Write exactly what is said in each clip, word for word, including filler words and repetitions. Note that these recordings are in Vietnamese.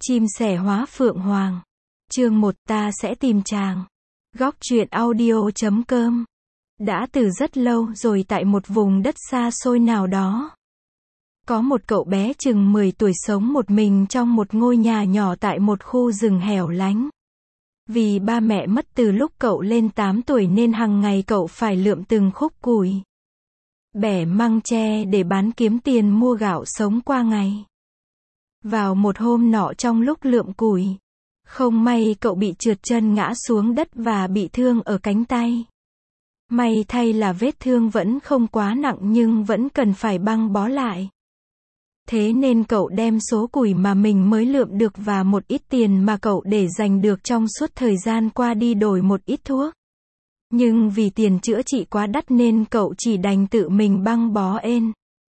Chim sẻ hóa phượng hoàng. Chương một, ta sẽ tìm chàng. Góc truyện audio chấm com. Đã từ rất lâu rồi tại một vùng đất xa xôi nào đó, có một cậu bé chừng mười tuổi sống một mình trong một ngôi nhà nhỏ tại một khu rừng hẻo lánh. Vì ba mẹ mất từ lúc cậu lên tám tuổi nên hàng ngày cậu phải lượm từng khúc củi, bẻ măng tre để bán kiếm tiền mua gạo sống qua ngày. Vào một hôm nọ trong lúc lượm củi, không may cậu bị trượt chân ngã xuống đất và bị thương ở cánh tay. May thay là vết thương vẫn không quá nặng nhưng vẫn cần phải băng bó lại. Thế nên cậu đem số củi mà mình mới lượm được và một ít tiền mà cậu để dành được trong suốt thời gian qua đi đổi một ít thuốc. Nhưng vì tiền chữa trị quá đắt nên cậu chỉ đành tự mình băng bó ên.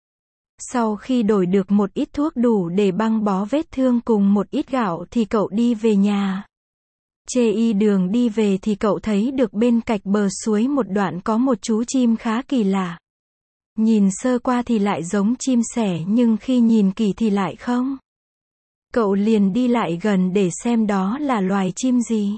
Sau khi đổi được một ít thuốc đủ để băng bó vết thương cùng một ít gạo thì cậu đi về nhà. Trên đường đi về thì cậu thấy được bên cạnh bờ suối một đoạn có một chú chim khá kỳ lạ. Nhìn sơ qua thì lại giống chim sẻ nhưng khi nhìn kỹ thì lại không. Cậu liền đi lại gần để xem đó là loài chim gì.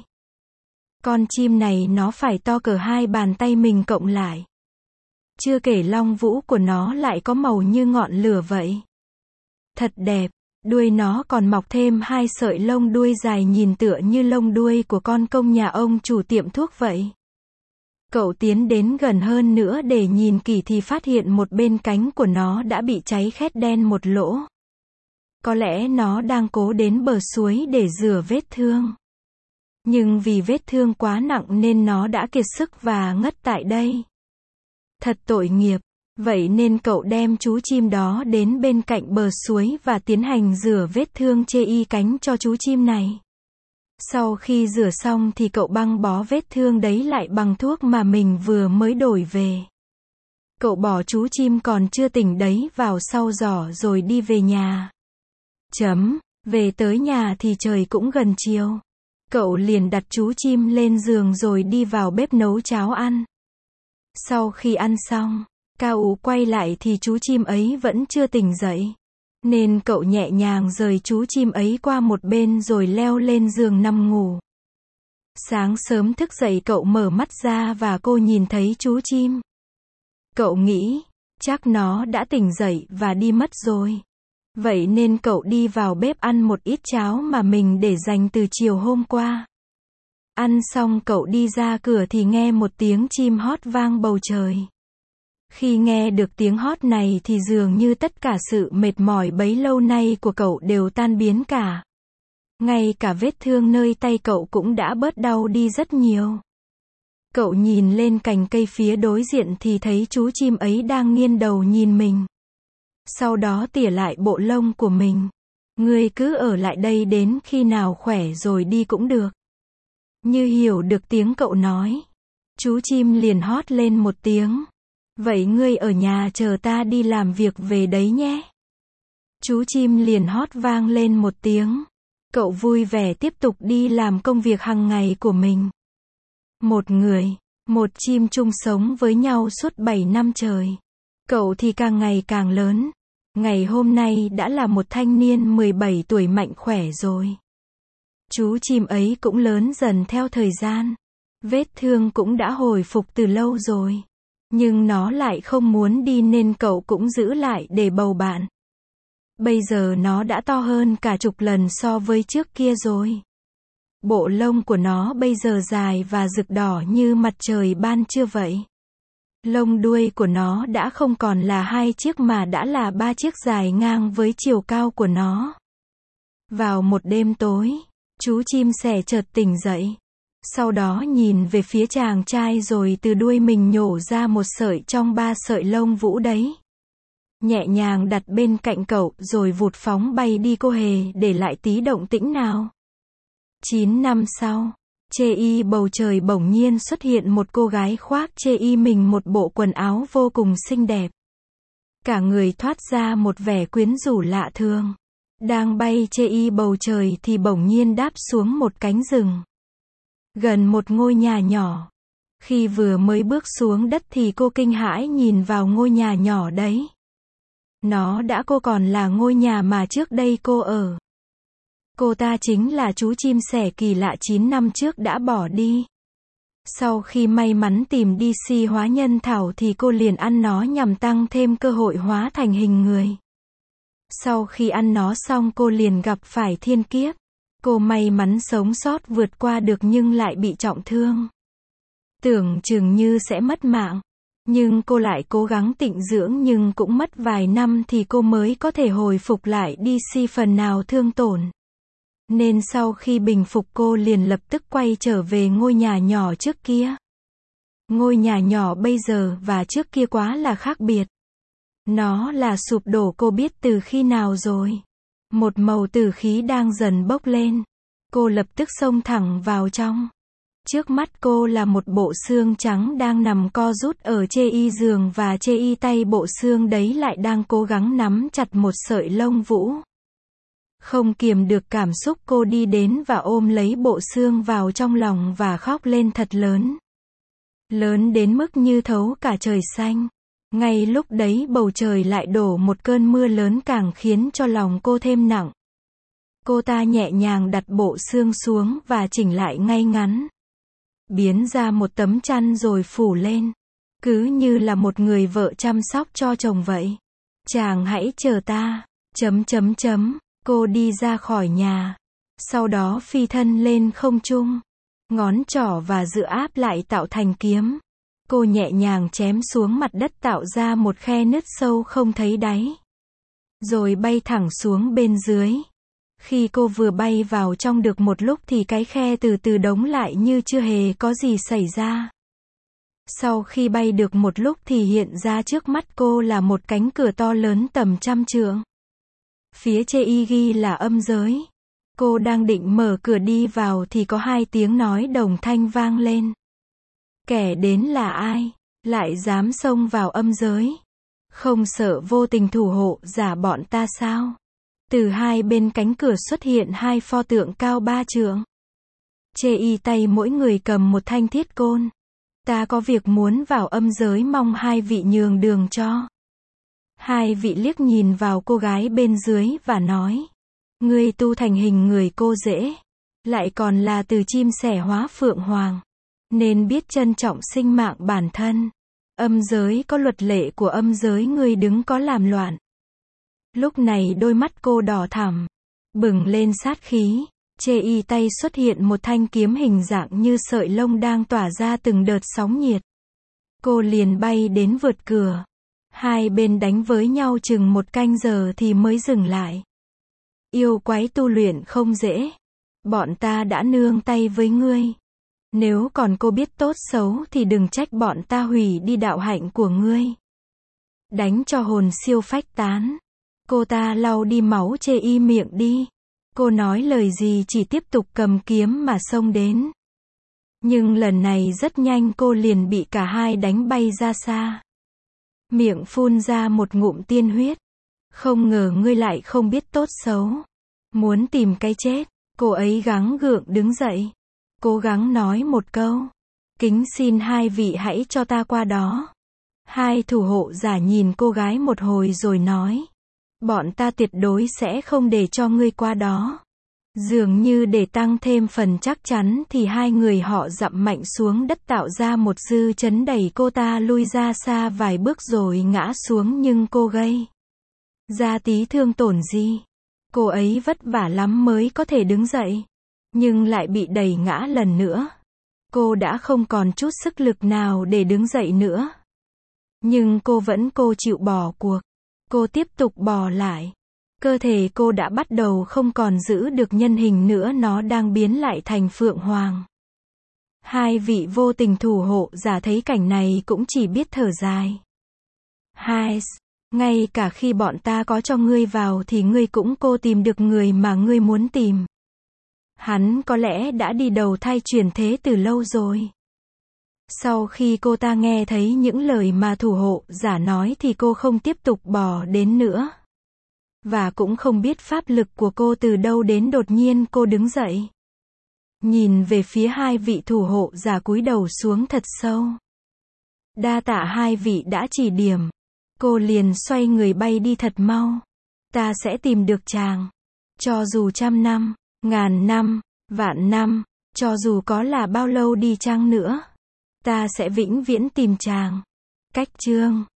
Con chim này nó phải to cỡ hai bàn tay mình cộng lại. Chưa kể lông vũ của nó lại có màu như ngọn lửa vậy. Thật đẹp, đuôi nó còn mọc thêm hai sợi lông đuôi dài nhìn tựa như lông đuôi của con công nhà ông chủ tiệm thuốc vậy. Cậu tiến đến gần hơn nữa để nhìn kỹ thì phát hiện một bên cánh của nó đã bị cháy khét đen một lỗ. Có lẽ nó đang cố đến bờ suối để rửa vết thương. Nhưng vì vết thương quá nặng nên nó đã kiệt sức và ngất tại đây. Thật tội nghiệp. Vậy nên cậu đem chú chim đó đến bên cạnh bờ suối và tiến hành rửa vết thương chê y cánh cho chú chim này. Sau khi rửa xong thì cậu băng bó vết thương đấy lại bằng thuốc mà mình vừa mới đổi về. Cậu bỏ chú chim còn chưa tỉnh đấy vào sau giỏ rồi đi về nhà. Chấm, về tới nhà thì trời cũng gần chiều. Cậu liền đặt chú chim lên giường rồi đi vào bếp nấu cháo ăn. Sau khi ăn xong, Cao Ú quay lại thì chú chim ấy vẫn chưa tỉnh dậy. Nên cậu nhẹ nhàng rời chú chim ấy qua một bên rồi leo lên giường nằm ngủ. Sáng sớm thức dậy cậu mở mắt ra và cô nhìn thấy chú chim. Cậu nghĩ, chắc nó đã tỉnh dậy và đi mất rồi. Vậy nên cậu đi vào bếp ăn một ít cháo mà mình để dành từ chiều hôm qua. Ăn xong cậu đi ra cửa thì nghe một tiếng chim hót vang bầu trời. Khi nghe được tiếng hót này thì dường như tất cả sự mệt mỏi bấy lâu nay của cậu đều tan biến cả. Ngay cả vết thương nơi tay cậu cũng đã bớt đau đi rất nhiều. Cậu nhìn lên cành cây phía đối diện thì thấy chú chim ấy đang nghiêng đầu nhìn mình. Sau đó tỉa lại bộ lông của mình. Ngươi cứ ở lại đây đến khi nào khỏe rồi đi cũng được. Như hiểu được tiếng cậu nói, chú chim liền hót lên một tiếng. Vậy ngươi ở nhà chờ ta đi làm việc về đấy nhé. Chú chim liền hót vang lên một tiếng. Cậu vui vẻ tiếp tục đi làm công việc hàng ngày của mình. Một người, một chim chung sống với nhau suốt bảy năm trời. Cậu thì càng ngày càng lớn. Ngày hôm nay đã là một thanh niên mười bảy tuổi mạnh khỏe rồi. Chú chim ấy cũng lớn dần theo thời gian. Vết thương cũng đã hồi phục từ lâu rồi. Nhưng nó lại không muốn đi nên cậu cũng giữ lại để bầu bạn. Bây giờ nó đã to hơn cả chục lần so với trước kia rồi. Bộ lông của nó bây giờ dài và rực đỏ như mặt trời ban trưa vậy. Lông đuôi của nó đã không còn là hai chiếc mà đã là ba chiếc dài ngang với chiều cao của nó. Vào một đêm tối, chú chim sẻ chợt tỉnh dậy. Sau đó nhìn về phía chàng trai rồi từ đuôi mình nhổ ra một sợi trong ba sợi lông vũ đấy. Nhẹ nhàng đặt bên cạnh cậu rồi vụt phóng bay đi cô hề để lại tí động tĩnh nào. Chín năm sau, chê y bầu trời bỗng nhiên xuất hiện một cô gái khoác chê y mình một bộ quần áo vô cùng xinh đẹp. Cả người thoát ra một vẻ quyến rũ lạ thường. Đang bay chê y bầu trời thì bỗng nhiên đáp xuống một cánh rừng. Gần một ngôi nhà nhỏ. Khi vừa mới bước xuống đất thì cô kinh hãi nhìn vào ngôi nhà nhỏ đấy. Nó đã cô còn là ngôi nhà mà trước đây cô ở. Cô ta chính là chú chim sẻ kỳ lạ chín năm trước đã bỏ đi. Sau khi may mắn tìm đê xê hóa nhân thảo thì cô liền ăn nó nhằm tăng thêm cơ hội hóa thành hình người. Sau khi ăn nó xong cô liền gặp phải thiên kiếp. Cô may mắn sống sót vượt qua được nhưng lại bị trọng thương. Tưởng chừng như sẽ mất mạng. Nhưng cô lại cố gắng tịnh dưỡng nhưng cũng mất vài năm thì cô mới có thể hồi phục lại đê xê phần nào thương tổn. Nên sau khi bình phục cô liền lập tức quay trở về ngôi nhà nhỏ trước kia. Ngôi nhà nhỏ bây giờ và trước kia quá là khác biệt. Nó là sụp đổ cô biết từ khi nào rồi. Một màu tử khí đang dần bốc lên. Cô lập tức xông thẳng vào trong. Trước mắt cô là một bộ xương trắng đang nằm co rút ở chê y giường và chê y tay bộ xương đấy lại đang cố gắng nắm chặt một sợi lông vũ. Không kiềm được cảm xúc cô đi đến và ôm lấy bộ xương vào trong lòng và khóc lên thật lớn. Lớn đến mức như thấu cả trời xanh. Ngay lúc đấy bầu trời lại đổ một cơn mưa lớn càng khiến cho lòng cô thêm nặng. Cô ta nhẹ nhàng đặt bộ xương xuống và chỉnh lại ngay ngắn. Biến ra một tấm chăn rồi phủ lên. Cứ như là một người vợ chăm sóc cho chồng vậy. Chàng hãy chờ ta. Chấm chấm chấm. Cô đi ra khỏi nhà. Sau đó phi thân lên không trung. Ngón trỏ và giữa áp lại tạo thành kiếm. Cô nhẹ nhàng chém xuống mặt đất tạo ra một khe nứt sâu không thấy đáy. Rồi bay thẳng xuống bên dưới. Khi cô vừa bay vào trong được một lúc thì cái khe từ từ đóng lại như chưa hề có gì xảy ra. Sau khi bay được một lúc thì hiện ra trước mắt cô là một cánh cửa to lớn tầm trăm trượng. Phía chê y ghi là âm giới. Cô đang định mở cửa đi vào thì có hai tiếng nói đồng thanh vang lên. Kẻ đến là ai? Lại dám xông vào âm giới? Không sợ vô tình thủ hộ giả bọn ta sao? Từ hai bên cánh cửa xuất hiện hai pho tượng cao ba trượng. Chê y tay mỗi người cầm một thanh thiết côn. Ta có việc muốn vào âm giới mong hai vị nhường đường cho. Hai vị liếc nhìn vào cô gái bên dưới và nói. Ngươi tu thành hình người cô dễ. Lại còn là từ chim sẻ hóa phượng hoàng. Nên biết trân trọng sinh mạng bản thân. Âm giới có luật lệ của âm giới ngươi đứng có làm loạn. Lúc này đôi mắt cô đỏ thẳm. Bừng lên sát khí. Chê y tay xuất hiện một thanh kiếm hình dạng như sợi lông đang tỏa ra từng đợt sóng nhiệt. Cô liền bay đến vượt cửa. Hai bên đánh với nhau chừng một canh giờ thì mới dừng lại. Yêu quái tu luyện không dễ. Bọn ta đã nương tay với ngươi. Nếu còn cô biết tốt xấu thì đừng trách bọn ta hủy đi đạo hạnh của ngươi. Đánh cho hồn siêu phách tán. Cô ta lau đi máu chê y miệng đi. Cô nói lời gì chỉ tiếp tục cầm kiếm mà xông đến. Nhưng lần này rất nhanh cô liền bị cả hai đánh bay ra xa. Miệng phun ra một ngụm tiên huyết. Không ngờ ngươi lại không biết tốt xấu. Muốn tìm cái chết. Cô ấy gắng gượng đứng dậy. Cố gắng nói một câu. Kính xin hai vị hãy cho ta qua đó. Hai thủ hộ giả nhìn cô gái một hồi rồi nói. Bọn ta tuyệt đối sẽ không để cho ngươi qua đó. Dường như để tăng thêm phần chắc chắn thì hai người họ dậm mạnh xuống đất tạo ra một dư chấn đẩy cô ta lui ra xa vài bước rồi ngã xuống nhưng cô gây ra tí thương tổn gì. Cô ấy vất vả lắm mới có thể đứng dậy. Nhưng lại bị đẩy ngã lần nữa. Cô đã không còn chút sức lực nào để đứng dậy nữa. Nhưng cô vẫn cô chịu bỏ cuộc. Cô tiếp tục bò lại. Cơ thể cô đã bắt đầu không còn giữ được nhân hình nữa, nó đang biến lại thành phượng hoàng. Hai vị vô tình thủ hộ giả thấy cảnh này cũng chỉ biết thở dài. Hai, ngay cả khi bọn ta có cho ngươi vào thì ngươi cũng cô tìm được người mà ngươi muốn tìm. Hắn có lẽ đã đi đầu thai chuyển thế từ lâu rồi. Sau khi cô ta nghe thấy những lời mà thủ hộ giả nói thì cô không tiếp tục bò đến nữa. Và cũng không biết pháp lực của cô từ đâu đến đột nhiên cô đứng dậy. Nhìn về phía hai vị thủ hộ giả cúi đầu xuống thật sâu. Đa tạ hai vị đã chỉ điểm. Cô liền xoay người bay đi thật mau. Ta sẽ tìm được chàng. Cho dù trăm năm. Ngàn năm, vạn năm, cho dù có là bao lâu đi chăng nữa, ta sẽ vĩnh viễn tìm chàng. Cách chương